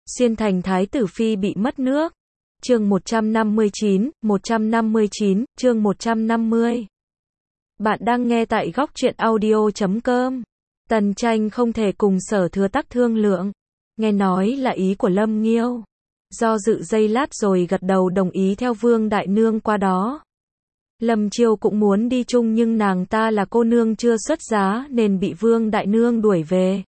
Xuyên thành thái tử phi bị mất nước. Chương 159, chương 150. Bạn đang nghe tại góc truyện audio.com. Tần Tranh không thể cùng Sở Thừa Tắc thương lượng. Nghe nói là ý của Lâm Nghiêu. Do dự giây lát rồi gật đầu đồng ý theo Vương Đại Nương qua đó. Lâm Chiêu cũng muốn đi chung nhưng nàng ta là cô nương chưa xuất giá nên bị Vương Đại Nương đuổi về.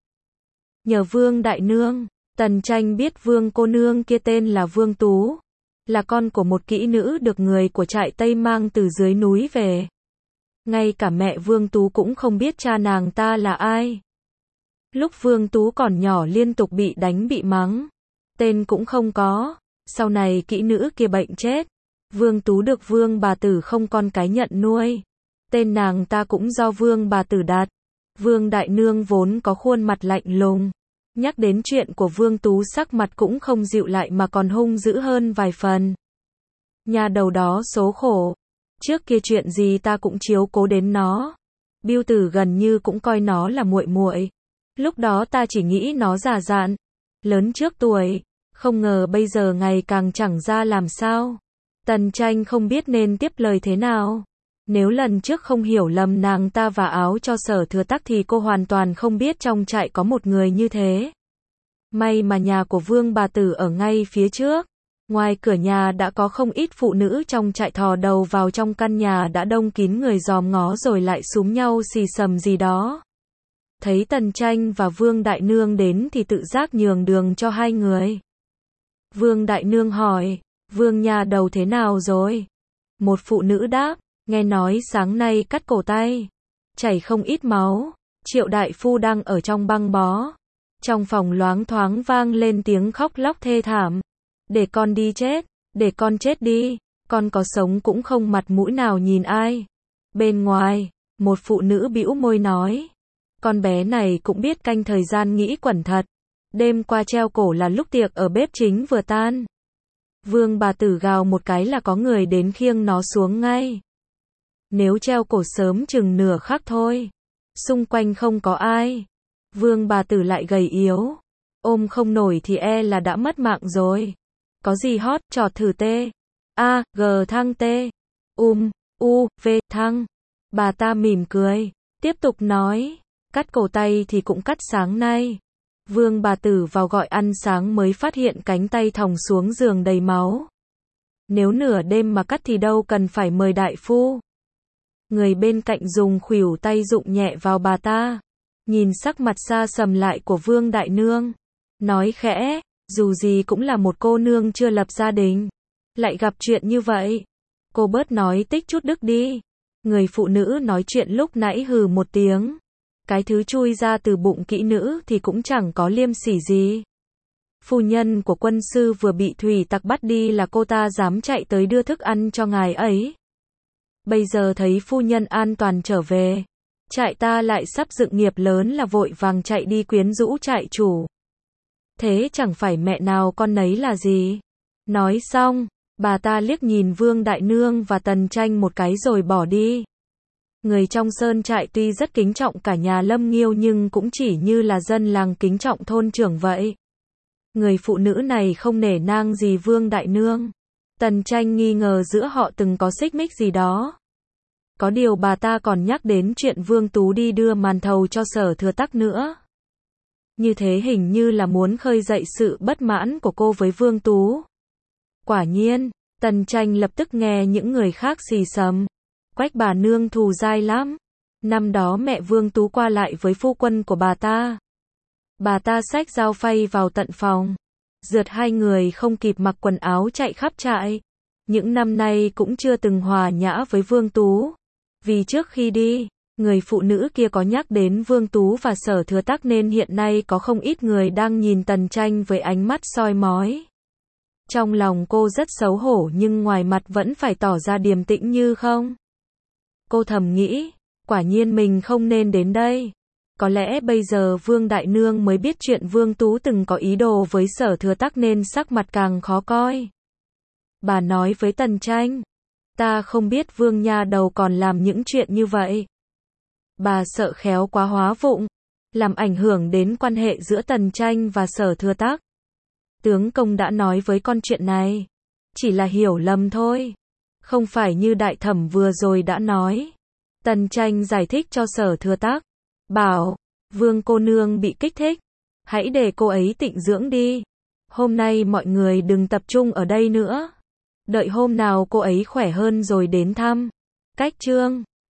Nhờ Vương Đại Nương, Tần Tranh biết Vương cô nương kia tên là Vương Tú, là con của một kỹ nữ được người của trại Tây mang từ dưới núi về. Ngay cả mẹ Vương Tú cũng không biết cha nàng ta là ai. Lúc Vương Tú còn nhỏ liên tục bị đánh bị mắng, tên cũng không có. Sau này kỹ nữ kia bệnh chết, Vương Tú được Vương bà tử không con cái nhận nuôi. Tên nàng ta cũng do Vương bà tử đặt. Vương Đại Nương vốn có khuôn mặt lạnh lùng, nhắc đến chuyện của Vương Tú sắc mặt cũng không dịu lại mà còn hung dữ hơn vài phần. Nhà đầu đó số khổ, trước kia chuyện gì ta cũng chiếu cố đến nó. Bưu Tử gần như cũng coi nó là muội muội. Lúc đó ta chỉ nghĩ nó già dặn, lớn trước tuổi, không ngờ bây giờ ngày càng chẳng ra làm sao. Tần Tranh không biết nên tiếp lời thế nào. Nếu lần trước không hiểu lầm nàng ta vả áo cho Sở Thừa Tắc thì cô hoàn toàn không biết trong trại có một người như thế. May mà nhà của Vương bà tử ở ngay phía trước. Ngoài cửa nhà đã có không ít phụ nữ trong trại thò đầu vào trong căn nhà đã đông kín người dòm ngó rồi lại xúm nhau xì xầm gì đó. Thấy Tần Tranh và Vương Đại Nương đến thì tự giác nhường đường cho hai người. Vương Đại Nương hỏi, Vương nhà đầu thế nào rồi? Một phụ nữ đáp, nghe nói sáng nay cắt cổ tay, chảy không ít máu, Triệu đại phu đang ở trong băng bó. Trong phòng loáng thoáng vang lên tiếng khóc lóc thê thảm. Để con đi chết, để con chết đi, con có sống cũng không mặt mũi nào nhìn ai. Bên ngoài, một phụ nữ bĩu môi nói, con bé này cũng biết canh thời gian nghĩ quẩn thật. Đêm qua treo cổ là lúc tiệc ở bếp chính vừa tan. Vương bà tử gào một cái là có người đến khiêng nó xuống ngay. Nếu treo cổ sớm chừng nửa khắc thôi. Xung quanh không có ai. Vương bà tử lại gầy yếu. Ôm không nổi thì e là đã mất mạng rồi. Có gì hot, trọt thử T. A, G thăng T. U, V thăng. Bà ta mỉm cười. Tiếp tục nói. Cắt cổ tay thì cũng cắt sáng nay. Vương bà tử vào gọi ăn sáng mới phát hiện cánh tay thòng xuống giường đầy máu. Nếu nửa đêm mà cắt thì đâu cần phải mời đại phu. Người bên cạnh dùng khuỷu tay dụng nhẹ vào bà ta. Nhìn sắc mặt xa sầm lại của Vương Đại Nương. Nói khẽ, dù gì cũng là một cô nương chưa lập gia đình. Lại gặp chuyện như vậy. Cô bớt nói tích chút đức đi. Người phụ nữ nói chuyện lúc nãy hừ một tiếng. Cái thứ chui ra từ bụng kỹ nữ thì cũng chẳng có liêm sỉ gì. Phu nhân của quân sư vừa bị thủy tặc bắt đi là cô ta dám chạy tới đưa thức ăn cho ngài ấy. Bây giờ thấy phu nhân an toàn trở về, trại ta lại sắp dựng nghiệp lớn là vội vàng chạy đi quyến rũ trại chủ. Thế chẳng phải mẹ nào con nấy là gì? Nói xong, bà ta liếc nhìn Vương Đại Nương và Tần Tranh một cái rồi bỏ đi. Người trong sơn trại tuy rất kính trọng cả nhà Lâm Nghiêu nhưng cũng chỉ như là dân làng kính trọng thôn trưởng vậy. Người phụ nữ này không nể nang gì Vương Đại Nương. Tần Tranh nghi ngờ giữa họ từng có xích mích gì đó. Có điều bà ta còn nhắc đến chuyện Vương Tú đi đưa màn thầu cho Sở Thừa Tắc nữa. Như thế hình như là muốn khơi dậy sự bất mãn của cô với Vương Tú. Quả nhiên, Tần Tranh lập tức nghe những người khác xì xầm. Quách bà nương thù dai lắm. Năm đó mẹ Vương Tú qua lại với phu quân của bà ta. Bà ta xách dao phay vào tận phòng. Rượt hai người không kịp mặc quần áo chạy khắp trại. Những năm nay cũng chưa từng hòa nhã với Vương Tú. Vì trước khi đi, người phụ nữ kia có nhắc đến Vương Tú và Sở Thừa Tắc nên hiện nay có không ít người đang nhìn Tần Tranh với ánh mắt soi mói. Trong lòng cô rất xấu hổ nhưng ngoài mặt vẫn phải tỏ ra điềm tĩnh như không. Cô thầm nghĩ, quả nhiên mình không nên đến đây. Có lẽ bây giờ Vương Đại Nương mới biết chuyện Vương Tú từng có ý đồ với Sở Thừa Tắc nên sắc mặt càng khó coi. Bà nói với Tần Tranh, ta không biết Vương nha đầu còn làm những chuyện như vậy. Bà sợ khéo quá hóa vụng, làm ảnh hưởng đến quan hệ giữa Tần Tranh và Sở Thừa Tắc. Tướng công đã nói với con chuyện này. Chỉ là hiểu lầm thôi. Không phải như đại thẩm vừa rồi đã nói. Tần Tranh giải thích cho Sở Thừa Tắc. Bảo, Vương cô nương bị kích thích. Hãy để cô ấy tịnh dưỡng đi. Hôm nay mọi người đừng tập trung ở đây nữa. Đợi hôm nào cô ấy khỏe hơn rồi đến thăm. Cách chương